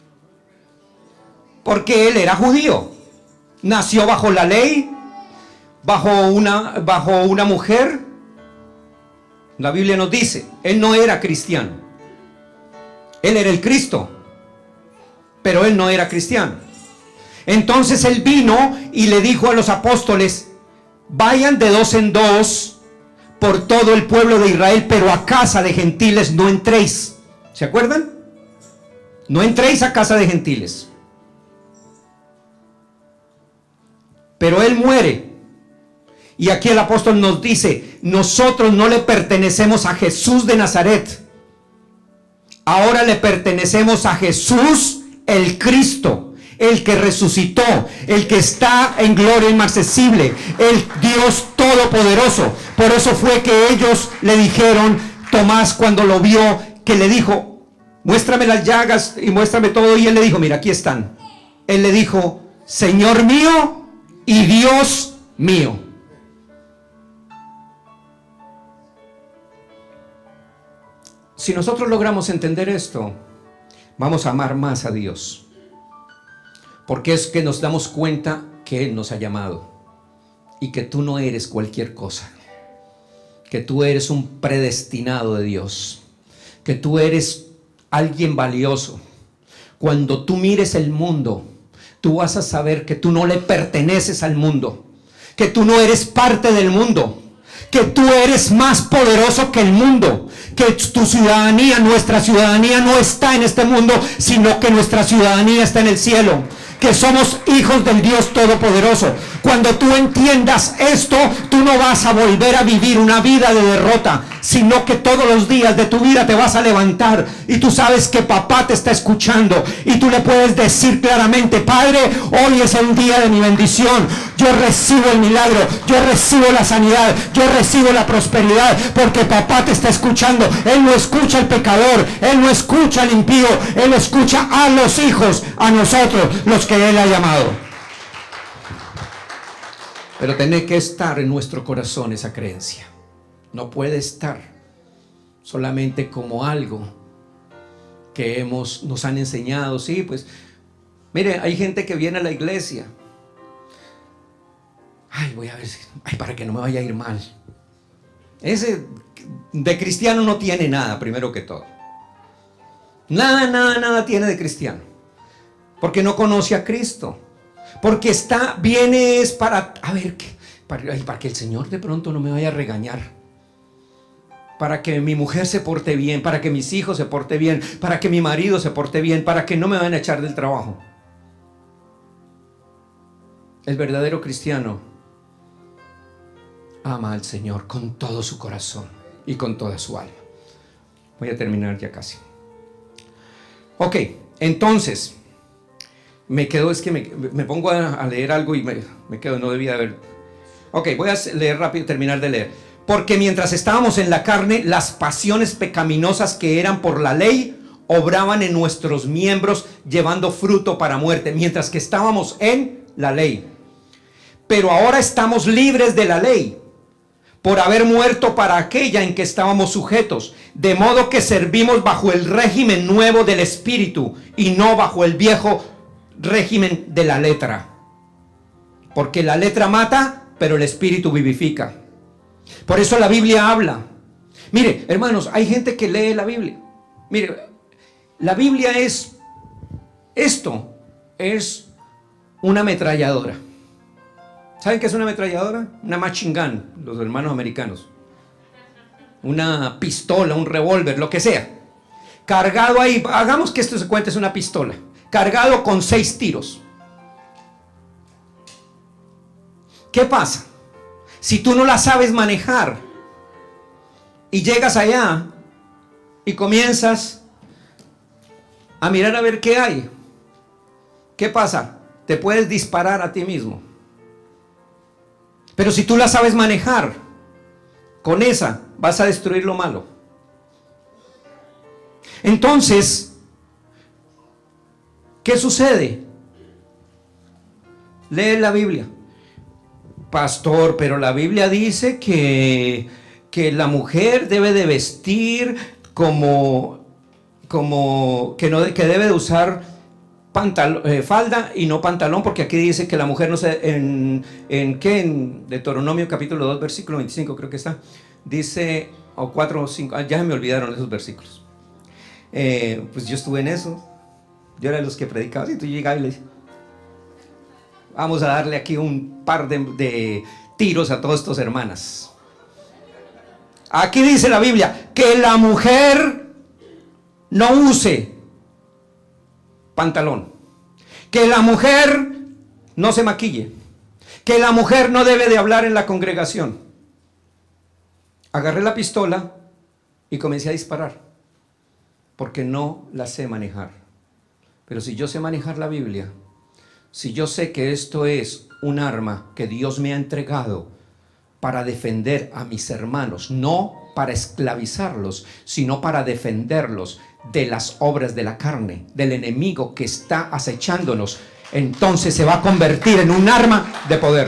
[SPEAKER 1] Porque él era judío. Nació bajo la ley, bajo una, bajo una mujer. La Biblia nos dice, él no era cristiano. Él era el Cristo, pero él no era cristiano. Entonces él vino y le dijo a los apóstoles, vayan de dos en dos por todo el pueblo de Israel, pero a casa de gentiles no entréis. ¿Se acuerdan? No entréis a casa de gentiles. Pero él muere. Y aquí el apóstol nos dice, nosotros no le pertenecemos a Jesús de Nazaret. Ahora le pertenecemos a Jesús el Cristo, el que resucitó, el que está en gloria inmarcesible, el Dios todopoderoso. Por eso fue que ellos le dijeron, Tomás cuando lo vio, que le dijo, muéstrame las llagas y muéstrame todo. Y él le dijo, mira, aquí están. Él le dijo, Señor mío y Dios mío. Si nosotros logramos entender esto, vamos a amar más a Dios. Porque es que nos damos cuenta que Él nos ha llamado. Y que tú no eres cualquier cosa. Que tú eres un predestinado de Dios. Que tú eres alguien valioso. Cuando tú mires el mundo, tú vas a saber que tú no le perteneces al mundo. Que tú no eres parte del mundo. Que tú eres más poderoso que el mundo, que tu ciudadanía, nuestra ciudadanía no está en este mundo, sino que nuestra ciudadanía está en el cielo, que somos hijos del Dios Todopoderoso. Cuando tú entiendas esto, tú no vas a volver a vivir una vida de derrota, sino que todos los días de tu vida te vas a levantar y tú sabes que papá te está escuchando y tú le puedes decir claramente, Padre, hoy es el día de mi bendición, yo recibo el milagro, yo recibo la sanidad, yo recibo la prosperidad, porque papá te está escuchando. Él no escucha al pecador, Él no escucha al impío, Él escucha a los hijos, a nosotros, los que Él ha llamado. Pero tiene que estar en nuestro corazón esa creencia. No puede estar solamente como algo que hemos, nos han enseñado. Sí, pues, mire, hay gente que viene a la iglesia. Ay, voy a ver, ay, para que no me vaya a ir mal. Ese de cristiano no tiene nada, primero que todo. Nada, nada, nada tiene de cristiano. Porque no conoce a Cristo. Porque está, viene es para, a ver, para, para que el Señor de pronto no me vaya a regañar. Para que mi mujer se porte bien, para que mis hijos se porten bien, para que mi marido se porte bien, para que no me vayan a echar del trabajo. El verdadero cristiano ama al Señor con todo su corazón y con toda su alma. Voy a terminar ya casi. Ok, entonces, me quedo, es que me, me pongo a, a leer algo y me, me quedo, no debía haber. Ok, voy a leer rápido, terminar de leer. Porque mientras estábamos en la carne, las pasiones pecaminosas que eran por la ley obraban en nuestros miembros, llevando fruto para muerte, mientras que estábamos en la ley. Pero ahora estamos libres de la ley, por haber muerto para aquella en que estábamos sujetos, de modo que servimos bajo el régimen nuevo del Espíritu y no bajo el viejo régimen de la letra. Porque la letra mata, pero el Espíritu vivifica. Por eso la Biblia habla. Mire, hermanos, hay gente que lee la Biblia. Mire, la Biblia es, esto es una ametralladora. ¿Saben qué es una ametralladora? Una machine gun, los hermanos americanos. Una pistola, un revólver, lo que sea. Cargado ahí, hagamos que esto se cuente, es una pistola. Cargado con seis tiros. ¿Qué pasa? Si tú no la sabes manejar y llegas allá y comienzas a mirar a ver qué hay. ¿Qué pasa? Te puedes disparar a ti mismo. Pero si tú la sabes manejar, con esa vas a destruir lo malo. Entonces, ¿qué sucede? Lee la Biblia. Pastor, pero la Biblia dice que, que la mujer debe de vestir como, como que, no, que debe de usar pantalón, eh, falda y no pantalón, porque aquí dice que la mujer no se, en, en ¿qué? En Deuteronomio capítulo dos, versículo veinticinco creo que está, dice, o cuatro o cinco, ya se me olvidaron esos versículos. Eh, pues yo estuve en eso, yo era de los que predicaba, y tú llegabas y le decías, vamos a darle aquí un par de, de tiros a todas estas hermanas. Aquí dice la Biblia que la mujer no use pantalón, que la mujer no se maquille, que la mujer no debe de hablar en la congregación. Agarré la pistola y comencé a disparar, porque no la sé manejar. Pero si yo sé manejar la Biblia, si yo sé que esto es un arma que Dios me ha entregado para defender a mis hermanos, no para esclavizarlos, sino para defenderlos de las obras de la carne, del enemigo que está acechándonos, entonces se va a convertir en un arma de poder.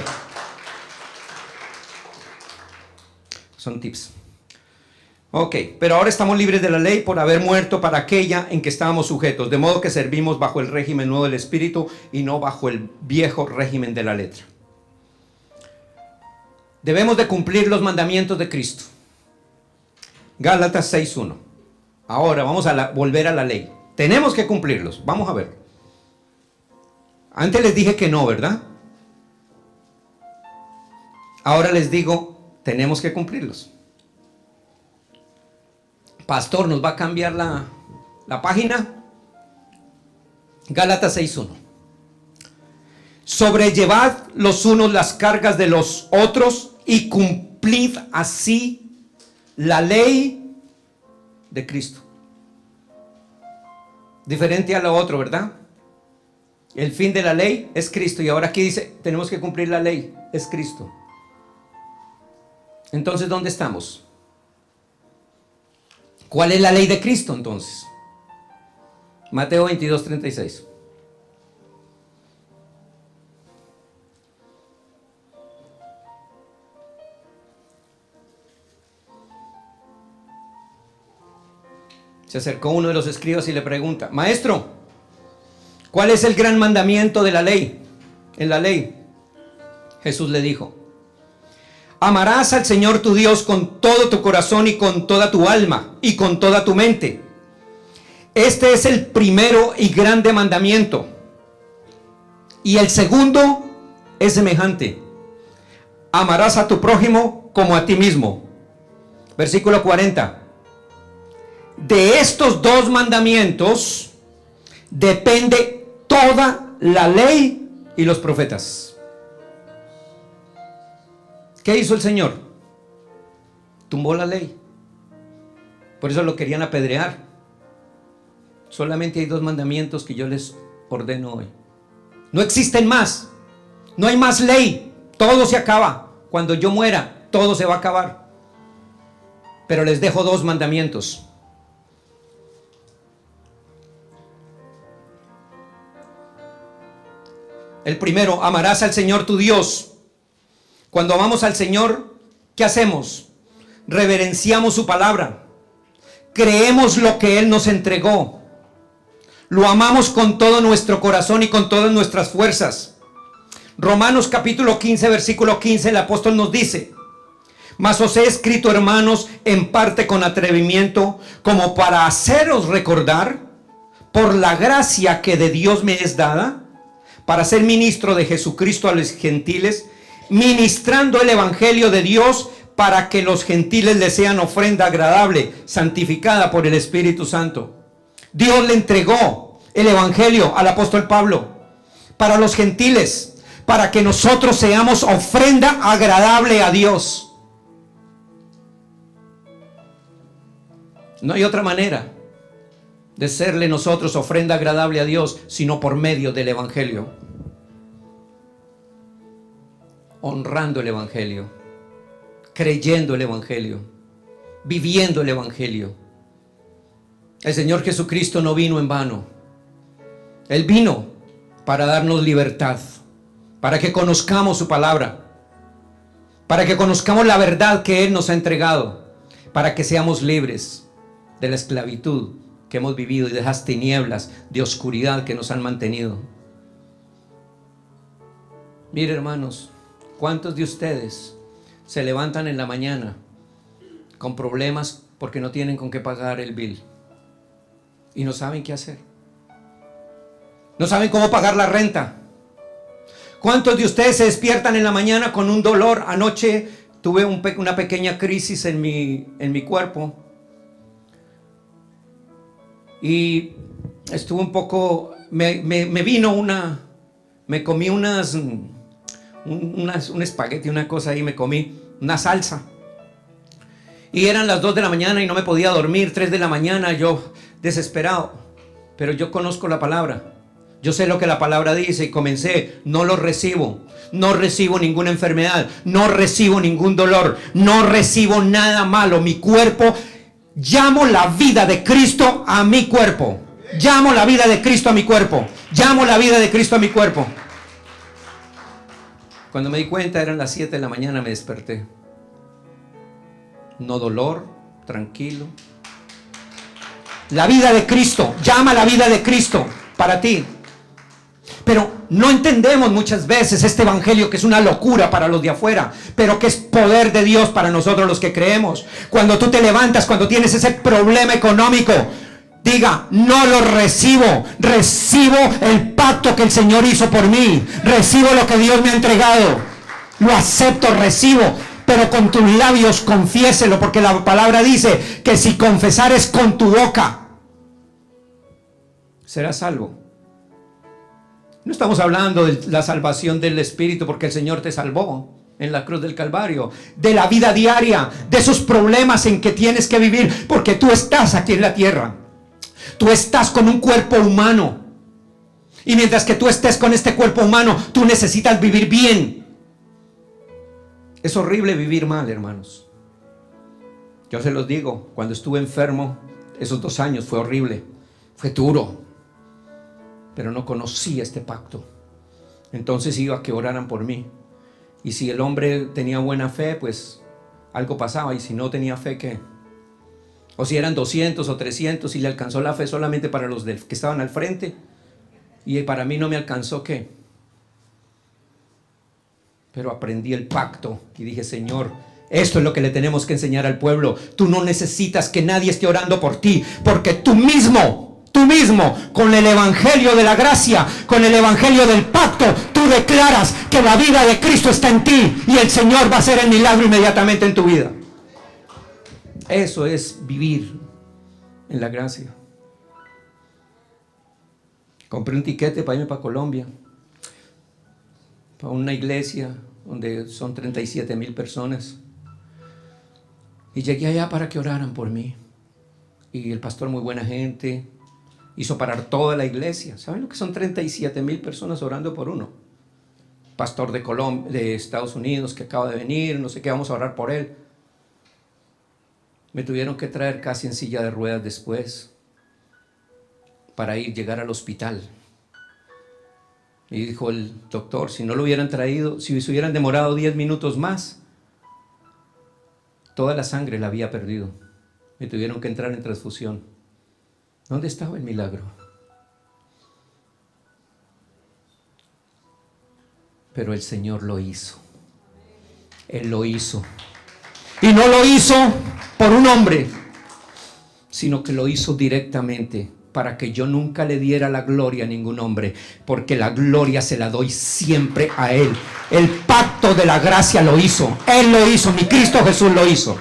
[SPEAKER 1] Son tips. Ok, pero ahora estamos libres de la ley por haber muerto para aquella en que estábamos sujetos, de modo que servimos bajo el régimen nuevo del Espíritu y no bajo el viejo régimen de la letra. Debemos de cumplir los mandamientos de Cristo. Gálatas seis uno. Ahora vamos a la, volver a la ley. Tenemos que cumplirlos. Vamos a ver. Antes les dije que no, ¿verdad? Ahora les digo, tenemos que cumplirlos. Pastor, ¿nos va a cambiar la, la página? Gálatas seis uno. Sobrellevad los unos las cargas de los otros y cumplid así la ley de Cristo. Diferente a lo otro, ¿verdad? El fin de la ley es Cristo, y ahora aquí dice, tenemos que cumplir la ley, es Cristo. Entonces, ¿dónde estamos? ¿Cuál es la ley de Cristo entonces? Mateo veintidós, treinta y seis. Se acercó uno de los escribas y le pregunta, maestro, ¿cuál es el gran mandamiento de la ley? En la ley. Jesús le dijo, amarás al Señor tu Dios con todo tu corazón y con toda tu alma y con toda tu mente. Este es el primero y grande mandamiento. Y el segundo es semejante. Amarás a tu prójimo como a ti mismo. Versículo cuarenta. De estos dos mandamientos depende toda la ley y los profetas. ¿Qué hizo el Señor? Tumbó la ley. Por eso lo querían apedrear. Solamente hay dos mandamientos que yo les ordeno hoy. No existen más. No hay más ley. Todo se acaba. Cuando yo muera, todo se va a acabar. Pero les dejo dos mandamientos. El primero, amarás al Señor tu Dios. Cuando amamos al Señor, ¿qué hacemos? Reverenciamos su palabra. Creemos lo que Él nos entregó. Lo amamos con todo nuestro corazón y con todas nuestras fuerzas. Romanos capítulo quince, versículo quince, el apóstol nos dice, mas os he escrito, hermanos, en parte con atrevimiento, como para haceros recordar, por la gracia que de Dios me es dada, para ser ministro de Jesucristo a los gentiles, ministrando el evangelio de Dios, para que los gentiles le sean ofrenda agradable, santificada por el Espíritu Santo. Dios le entregó el evangelio al apóstol Pablo para los gentiles, para que nosotros seamos ofrenda agradable a Dios. No hay otra manera de serle nosotros ofrenda agradable a Dios, sino por medio del Evangelio. Honrando el Evangelio, creyendo el Evangelio, viviendo el Evangelio. El Señor Jesucristo no vino en vano. Él vino para darnos libertad, para que conozcamos su palabra, para que conozcamos la verdad que Él nos ha entregado, para que seamos libres de la esclavitud que hemos vivido y de esas tinieblas de oscuridad que nos han mantenido. Mire, hermanos, ¿cuántos de ustedes se levantan en la mañana con problemas porque no tienen con qué pagar el bill y no saben qué hacer? No saben cómo pagar la renta. ¿Cuántos de ustedes se despiertan en la mañana con un dolor? Anoche tuve un pe- una pequeña crisis en mi, en mi cuerpo y estuve un poco, me, me, me vino una, me comí unas, un, unas, un espagueti, una cosa ahí, me comí una salsa. Y eran las dos de la mañana y no me podía dormir, tres de la mañana, yo desesperado. Pero yo conozco la palabra, yo sé lo que la palabra dice y comencé, no lo recibo. No recibo ninguna enfermedad, no recibo ningún dolor, no recibo nada malo. Mi cuerpo, llamo la vida de Cristo a mi cuerpo. Llamo la vida de Cristo a mi cuerpo. Llamo la vida de Cristo a mi cuerpo. Cuando me di cuenta eran las siete de la mañana, me desperté. No dolor, tranquilo. La vida de Cristo, llama la vida de Cristo para ti. Pero no entendemos muchas veces este evangelio, que es una locura para los de afuera, pero que es poder de Dios para nosotros los que creemos. Cuando tú te levantas, cuando tienes ese problema económico, diga, no lo recibo. Recibo el pacto que el Señor hizo por mí. Recibo lo que Dios me ha entregado. Lo acepto, recibo. Pero con tus labios confiéselo, porque la palabra dice que si confesares con tu boca, serás salvo. No estamos hablando de la salvación del Espíritu, porque el Señor te salvó en la cruz del Calvario. De la vida diaria, de esos problemas en que tienes que vivir, porque tú estás aquí en la tierra. Tú estás con un cuerpo humano. Y mientras que tú estés con este cuerpo humano, tú necesitas vivir bien. Es horrible vivir mal, hermanos. Yo se los digo, cuando estuve enfermo, esos dos años fue horrible, fue duro. Pero no conocía este pacto. Entonces iba a que oraran por mí. Y si el hombre tenía buena fe, pues algo pasaba. Y si no tenía fe, ¿qué? O si eran doscientos o trescientos y le alcanzó la fe solamente para los que estaban al frente, y para mí no me alcanzó, ¿qué? Pero aprendí el pacto y dije, Señor, esto es lo que le tenemos que enseñar al pueblo. Tú no necesitas que nadie esté orando por ti, porque tú mismo... Tú mismo, con el evangelio de la gracia, con el evangelio del pacto, tú declaras que la vida de Cristo está en ti y el Señor va a hacer el milagro inmediatamente en tu vida. Eso es vivir en la gracia. Compré un tiquete para irme para Colombia, para una iglesia donde son treinta y siete mil personas. Y llegué allá para que oraran por mí. Y el pastor, muy buena gente, hizo parar toda la iglesia. ¿Saben lo que son treinta y siete mil personas orando por uno? Pastor de Colombia, de Estados Unidos, que acaba de venir, no sé qué, vamos a orar por él. Me tuvieron que traer casi en silla de ruedas después para ir, llegar al hospital. Y dijo el doctor, si no lo hubieran traído, si se hubieran demorado diez minutos más, toda la sangre la había perdido. Me tuvieron que entrar en transfusión. ¿Dónde estaba el milagro? Pero el Señor lo hizo. Él lo hizo. Y no lo hizo por un hombre, sino que lo hizo directamente para que yo nunca le diera la gloria a ningún hombre, porque la gloria se la doy siempre a Él. El pacto de la gracia lo hizo. Él lo hizo. Mi Cristo Jesús lo hizo.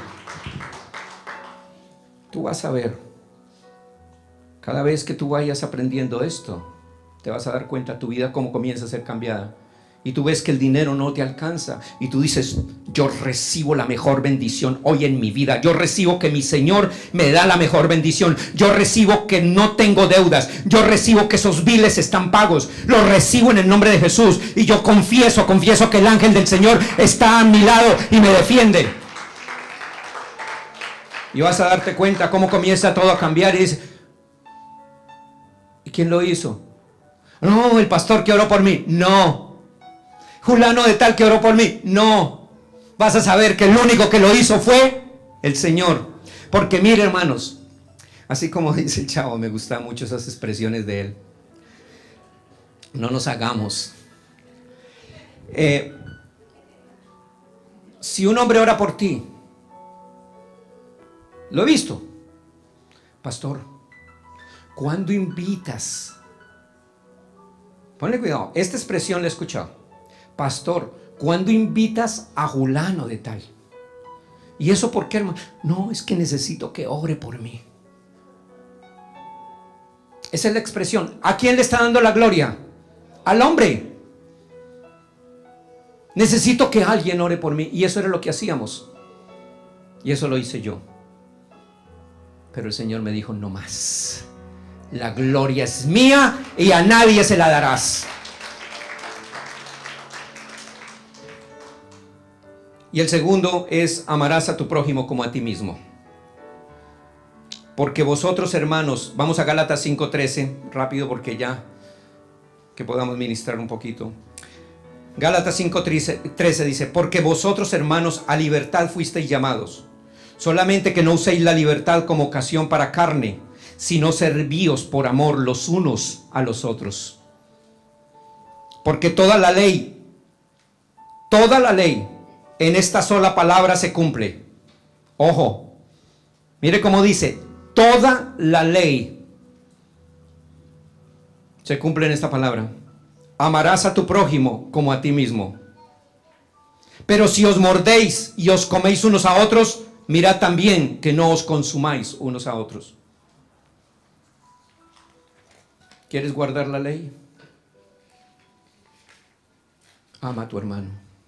[SPEAKER 1] Tú vas a ver. Cada vez que tú vayas aprendiendo esto, te vas a dar cuenta tu vida cómo comienza a ser cambiada. y tú ves que el dinero no te alcanza y tú dices, yo recibo la mejor bendición hoy en mi vida, yo recibo que mi Señor me da la mejor bendición, yo recibo que no tengo deudas, yo recibo que esos biles están pagos, lo recibo en el nombre de Jesús, y yo confieso, confieso que el ángel del Señor está a mi lado y me defiende. Y vas a darte cuenta cómo comienza todo a cambiar y dices, ¿y quién lo hizo? No, el pastor que oró por mí. No. Fulano de tal que oró por mí. No. Vas a saber que el único que lo hizo fue el Señor. Porque mire, hermanos, así como dice el chavo, me gustan mucho esas expresiones de él. No nos hagamos. Eh, si un hombre ora por ti, lo he visto. Pastor, ¿cuándo invitas? Ponle cuidado, esta expresión la he escuchado. Pastor, ¿cuándo invitas a fulano de tal? ¿Y eso por qué, hermano? No, es que necesito que ore por mí. Esa es la expresión. ¿A quién le está dando la gloria? Al hombre. Necesito que alguien ore por mí. Y eso era lo que hacíamos. Y eso lo hice yo. Pero el Señor me dijo, no más. La gloria es mía y a nadie se la darás. Y el segundo es, amarás a tu prójimo como a ti mismo. Porque vosotros, hermanos, vamos a Gálatas cinco trece, rápido porque ya que podamos ministrar un poquito. Gálatas cinco trece dice, porque vosotros, hermanos, a libertad fuisteis llamados, solamente que no uséis la libertad como ocasión para carne, sino servíos por amor los unos a los otros. Porque toda la ley, toda la ley en esta sola palabra se cumple. Ojo, mire cómo dice, toda la ley se cumple en esta palabra. Amarás a tu prójimo como a ti mismo. Pero si os mordéis y os coméis unos a otros, mirad también que no os consumáis unos a otros. ¿Quieres guardar la ley? Ama a tu hermano.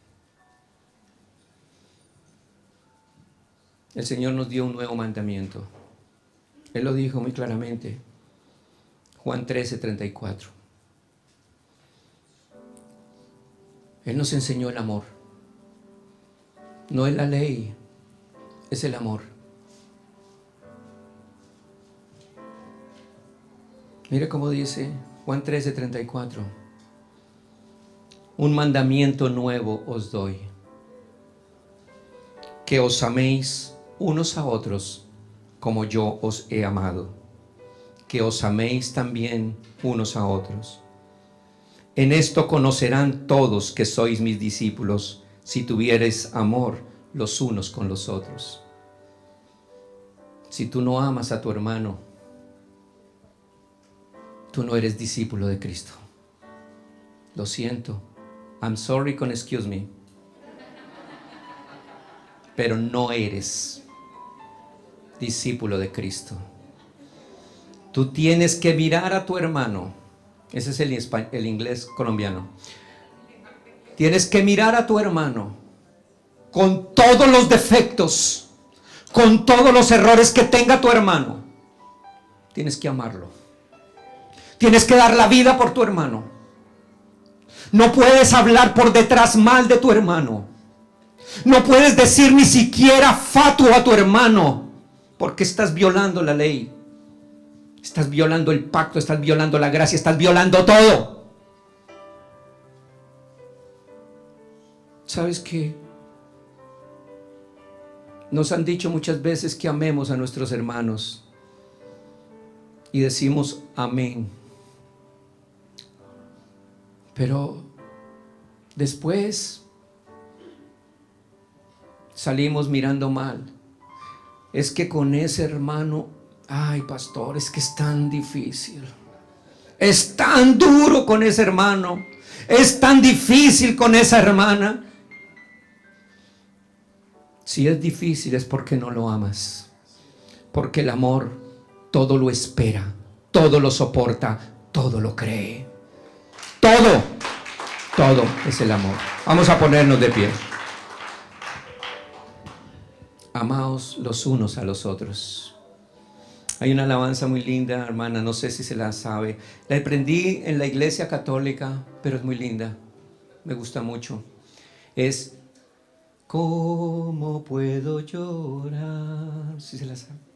[SPEAKER 1] El Señor nos dio un nuevo mandamiento. Él lo dijo muy claramente. Juan trece, treinta y cuatro. Él nos enseñó el amor. No es la ley, es el amor. Mire cómo dice Juan trece, treinta y cuatro. Un mandamiento nuevo os doy, que os améis unos a otros como yo os he amado, que os améis también unos a otros. En esto conocerán todos que sois mis discípulos, si tuviereis amor los unos con los otros. Si tú no amas a tu hermano, tú no eres discípulo de Cristo. Lo siento. I'm sorry con excuse me. Pero no eres discípulo de Cristo. Tú tienes que mirar a tu hermano. Ese es el, el inglés colombiano. Tienes que mirar a tu hermano con todos los defectos, con todos los errores que tenga tu hermano. Tienes que amarlo. Tienes que dar la vida por tu hermano. No puedes hablar por detrás mal de tu hermano. No puedes decir ni siquiera fatuo a tu hermano, porque estás violando la ley. Estás violando el pacto, estás violando la gracia, estás violando todo. ¿Sabes qué? Nos han dicho muchas veces que amemos a nuestros hermanos y decimos amén. Pero después salimos mirando mal. Es que con ese hermano, ay pastor, es que es tan difícil. Es tan duro con ese hermano. Es tan difícil con esa hermana. Si es difícil es porque no lo amas. Porque el amor todo lo espera, todo lo soporta, todo lo cree. Todo. Todo es el amor. Vamos a ponernos de pie. Amaos los unos a los otros. Hay una alabanza muy linda, hermana, no sé si se la sabe. La aprendí en la iglesia católica, pero es muy linda. Me gusta mucho. Es: ¿cómo puedo llorar? ¿Sí se la sabe?